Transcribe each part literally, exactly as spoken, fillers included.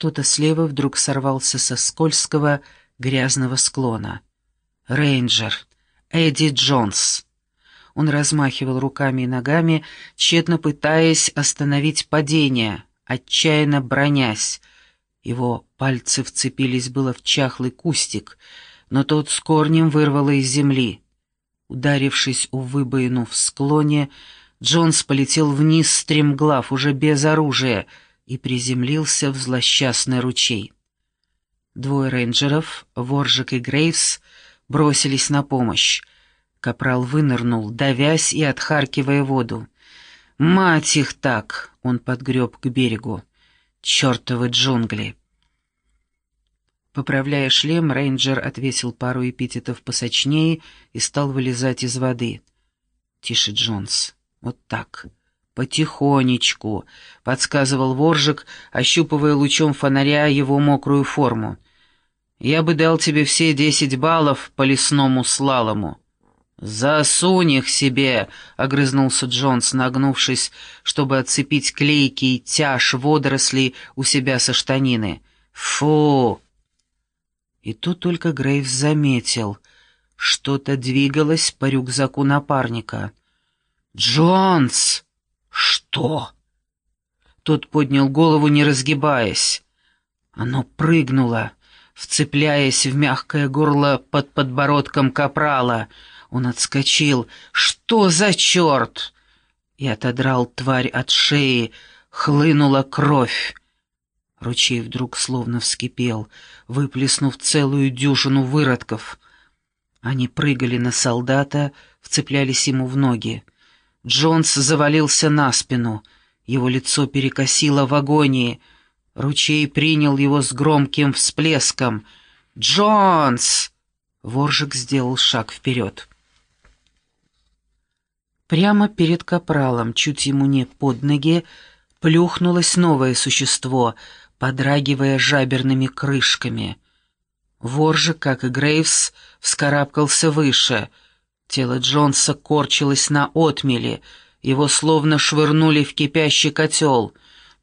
Кто-то слева вдруг сорвался со скользкого, грязного склона. «Рейнджер! Эдди Джонс!» Он размахивал руками и ногами, тщетно пытаясь остановить падение, отчаянно бронясь. Его пальцы вцепились было в чахлый кустик, но тот с корнем вырвало из земли. Ударившись о выбоину в склоне, Джонс полетел вниз стремглав, уже без оружия, и приземлился в злосчастный ручей. Двое рейнджеров, Воржик и Грейвс, бросились на помощь. Капрал вынырнул, давясь и отхаркивая воду. «Мать их так!» — он подгреб к берегу. «Чёртовы джунгли!» Поправляя шлем, рейнджер отвесил пару эпитетов посочнее и стал вылезать из воды. «Тише, Джонс, вот так, потихонечку», — подсказывал Воржик, ощупывая лучом фонаря его мокрую форму. «Я бы дал тебе все десять баллов по лесному слалому». «Засунь их себе!» — огрызнулся Джонс, нагнувшись, чтобы отцепить клейкий тяж водорослей у себя со штанины. «Фу!» И тут только Грейвс заметил, что-то двигалось по рюкзаку напарника. «Джонс!» «Что?» Тот поднял голову, не разгибаясь. Оно прыгнуло, вцепляясь в мягкое горло под подбородком капрала. Он отскочил. «Что за черт?» И отодрал тварь от шеи. Хлынула кровь. Ручей вдруг словно вскипел, выплеснув целую дюжину выродков. Они прыгали на солдата, вцеплялись ему в ноги. Джонс завалился на спину. Его лицо перекосило в агонии. Ручей принял его с громким всплеском. «Джонс!» Воржик сделал шаг вперед. Прямо перед капралом, чуть ему не под ноги, плюхнулось новое существо, подрагивая жаберными крышками. Воржик, как и Грейвс, вскарабкался выше. Тело Джонса корчилось на отмели, его словно швырнули в кипящий котел.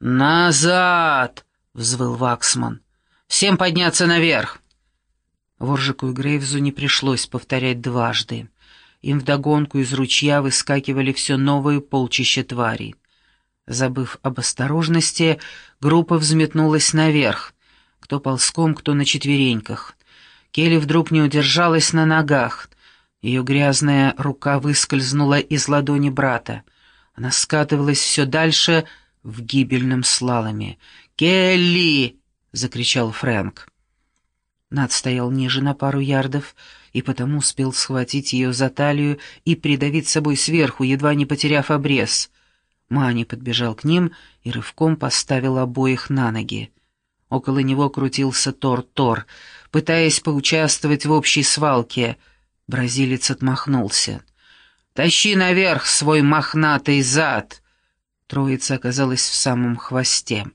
«Назад!» — взвыл Ваксман. «Всем подняться наверх!» Воржику и Грейвзу не пришлось повторять дважды. Им вдогонку из ручья выскакивали все новые полчища тварей. Забыв об осторожности, группа взметнулась наверх, кто ползком, кто на четвереньках. Келли вдруг не удержалась на ногах. Ее грязная рука выскользнула из ладони брата. Она скатывалась все дальше в гибельном слаломе. «Келли!» — закричал Фрэнк. Над стоял ниже на пару ярдов, и потому успел схватить ее за талию и придавить собой сверху, едва не потеряв обрез. Мани подбежал к ним и рывком поставил обоих на ноги. Около него крутился Тор-Тор, пытаясь поучаствовать в общей свалке. Бразилец отмахнулся. «Тащи наверх свой мохнатый зад!» Троица оказалась в самом хвосте.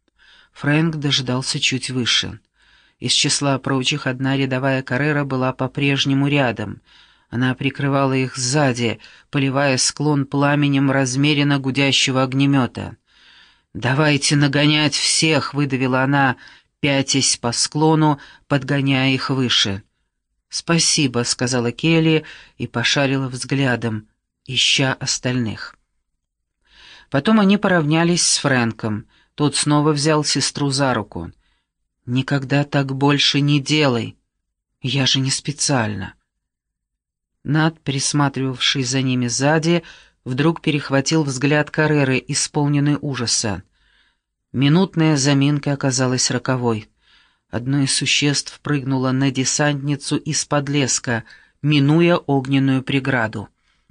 Фрэнк дождался чуть выше. Из числа прочих одна рядовая Каррера была по-прежнему рядом. Она прикрывала их сзади, поливая склон пламенем размеренно гудящего огнемета. «Давайте нагонять всех!» — выдавила она, пятясь по склону, подгоняя их выше. «Спасибо», — сказала Келли и пошарила взглядом, ища остальных. Потом они поравнялись с Фрэнком. Тот снова взял сестру за руку. «Никогда так больше не делай. Я же не специально». Над, присматривавший за ними сзади, вдруг перехватил взгляд Карреры, исполненный ужаса. Минутная заминка оказалась роковой. Одно из существ прыгнуло на десантницу из-под леска, минуя огненную преграду.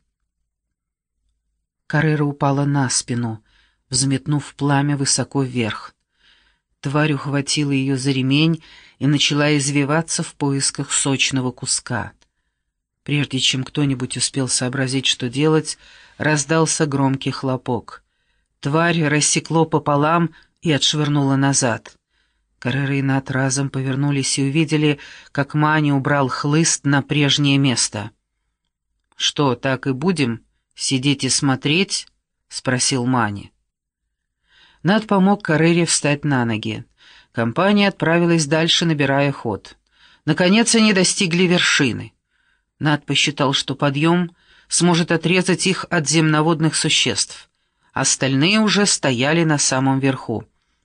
Каррера упала на спину, взметнув пламя высоко вверх. Тварь ухватила ее за ремень и начала извиваться в поисках сочного куска. Прежде чем кто-нибудь успел сообразить, что делать, раздался громкий хлопок. Тварь рассекло пополам и отшвырнула назад. Каррера и Нат разом повернулись и увидели, как Мани убрал хлыст на прежнее место. «Что, так и будем? Сидеть и смотреть?» — спросил Мани. Нат помог Каррере встать на ноги. Компания отправилась дальше, набирая ход. Наконец они достигли вершины. Нат посчитал, что подъем сможет отрезать их от земноводных существ. Остальные уже стояли на самом верху.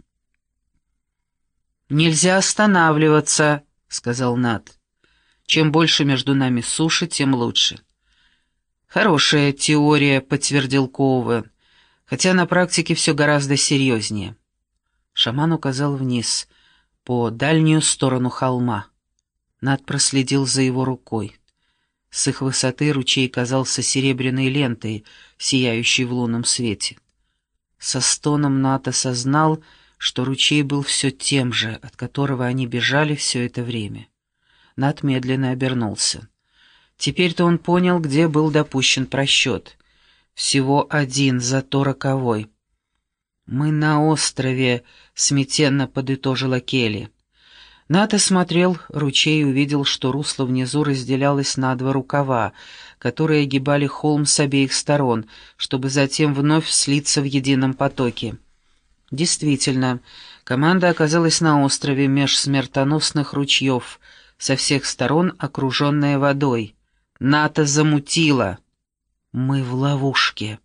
«Нельзя останавливаться», — сказал Нат. «Чем больше между нами суши, тем лучше». «Хорошая теория», — подтвердил Коуэн, хотя на практике все гораздо серьезнее. Шаман указал вниз, по дальнюю сторону холма. Нат проследил за его рукой. С их высоты ручей казался серебряной лентой, сияющей в лунном свете. Со стоном Нат осознал, что ручей был все тем же, от которого они бежали все это время. Нат медленно обернулся. Теперь-то он понял, где был допущен просчет. Всего один, зато роковой. «Мы на острове», — смятенно подытожила Келли. Нат осмотрел ручей и увидел, что русло внизу разделялось на два рукава, которые огибали холм с обеих сторон, чтобы затем вновь слиться в едином потоке. Действительно, команда оказалась на острове меж смертоносных ручьев, со всех сторон окруженная водой. Ната замутила. Мы в ловушке.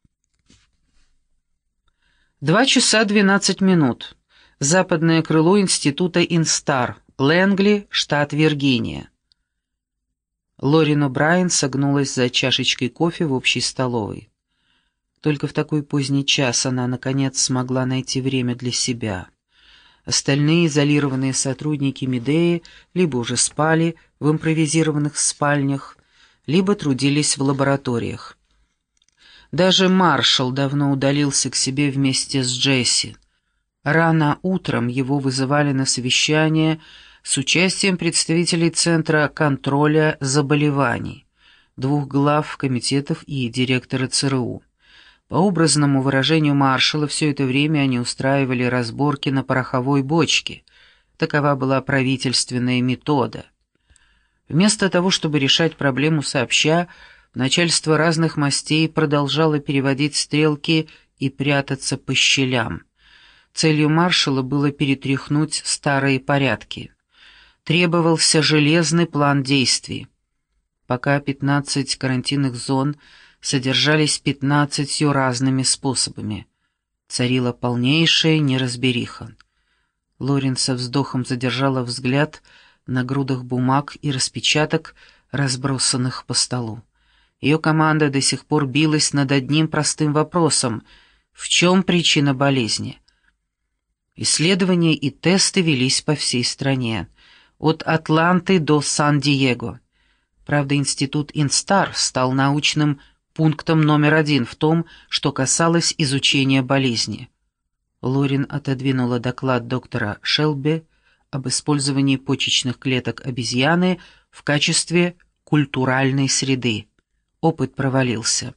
Два часа двенадцать минут. Западное крыло института Инстар, Лэнгли, штат Виргиния. Лорин О'Брайен согнулась за чашечкой кофе в общей столовой. Только в такой поздний час она, наконец, смогла найти время для себя. Остальные изолированные сотрудники Медеи либо уже спали в импровизированных спальнях, либо трудились в лабораториях. Даже маршал давно удалился к себе вместе с Джесси. Рано утром его вызывали на совещание с участием представителей Центра контроля заболеваний, двух глав комитетов и директора ЦРУ. По образному выражению маршала, все это время они устраивали разборки на пороховой бочке. Такова была правительственная метода. Вместо того, чтобы решать проблему сообща, начальство разных мастей продолжало переводить стрелки и прятаться по щелям. Целью маршала было перетряхнуть старые порядки. Требовался железный план действий. Пока пятнадцать карантинных зон содержались пятнадцатью разными способами. Царила полнейшая неразбериха. Лорин со вздохом задержала взгляд на грудах бумаг и распечаток, разбросанных по столу. Ее команда до сих пор билась над одним простым вопросом: в чем причина болезни? Исследования и тесты велись по всей стране, от Атланты до Сан-Диего. Правда, институт Инстар стал научным пунктом номер один в том, что касалось изучения болезни. Лорин отодвинула доклад доктора Шелби об использовании почечных клеток обезьяны в качестве культуральной среды. Опыт провалился.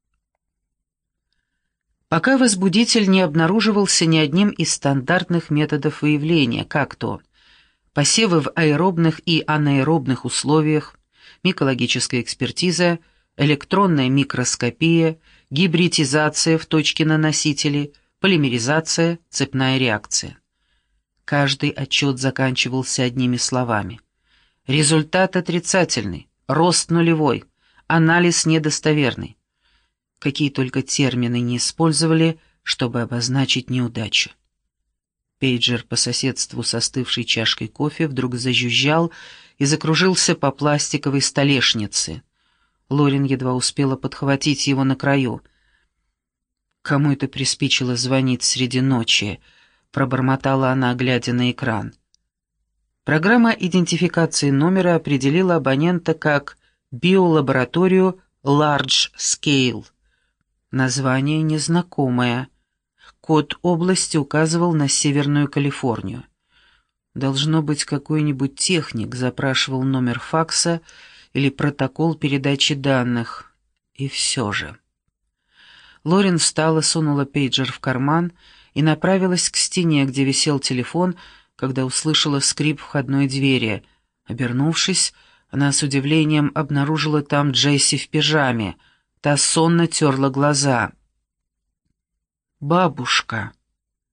Пока возбудитель не обнаруживался ни одним из стандартных методов выявления, как то посевы в аэробных и анаэробных условиях, микологическая экспертиза, электронная микроскопия, гибридизация в точке на носителе, полимеризация, цепная реакция. Каждый отчет заканчивался одними словами: результат отрицательный, рост нулевой, анализ недостоверный. Какие только термины не использовали, чтобы обозначить неудачу. Пейджер по соседству с остывшей чашкой кофе вдруг зажужжал и закружился по пластиковой столешнице. Лорин едва успела подхватить его на краю. «Кому это приспичило звонить среди ночи?» — пробормотала она, глядя на экран. Программа идентификации номера определила абонента как биолабораторию Large Scale. Название незнакомое. Код области указывал на Северную Калифорнию. Должно быть, какой-нибудь техник запрашивал номер факса или протокол передачи данных. И все же. Лорин встала, сунула пейджер в карман и направилась к стене, где висел телефон, когда услышала скрип входной двери. Обернувшись, она с удивлением обнаружила там Джесси в пижаме. Та сонно терла глаза. «Бабушка».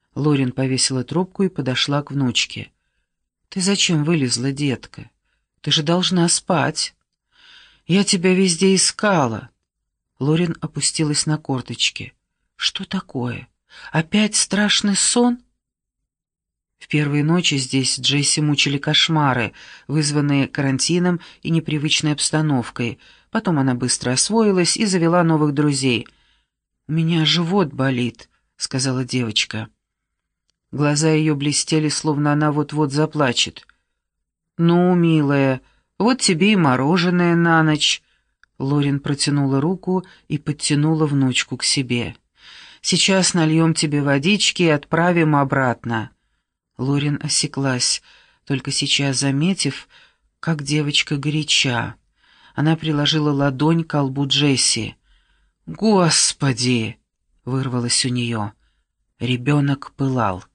Лорен повесила трубку и подошла к внучке. «Ты зачем вылезла, детка? Ты же должна спать. Я тебя везде искала». Лорен опустилась на корточки. «Что такое? Опять страшный сон?» В первые ночи здесь Джесси мучили кошмары, вызванные карантином и непривычной обстановкой. Потом она быстро освоилась и завела новых друзей. «У меня живот болит», — сказала девочка. Глаза ее блестели, словно она вот-вот заплачет. «Ну, милая, вот тебе и мороженое на ночь». Лорен протянула руку и подтянула внучку к себе. «Сейчас нальем тебе водички и отправим обратно». Лорен осеклась, только сейчас заметив, как девочка горяча. Она приложила ладонь к колбу Джесси. «Господи!» — вырвалось у нее. Ребенок пылал.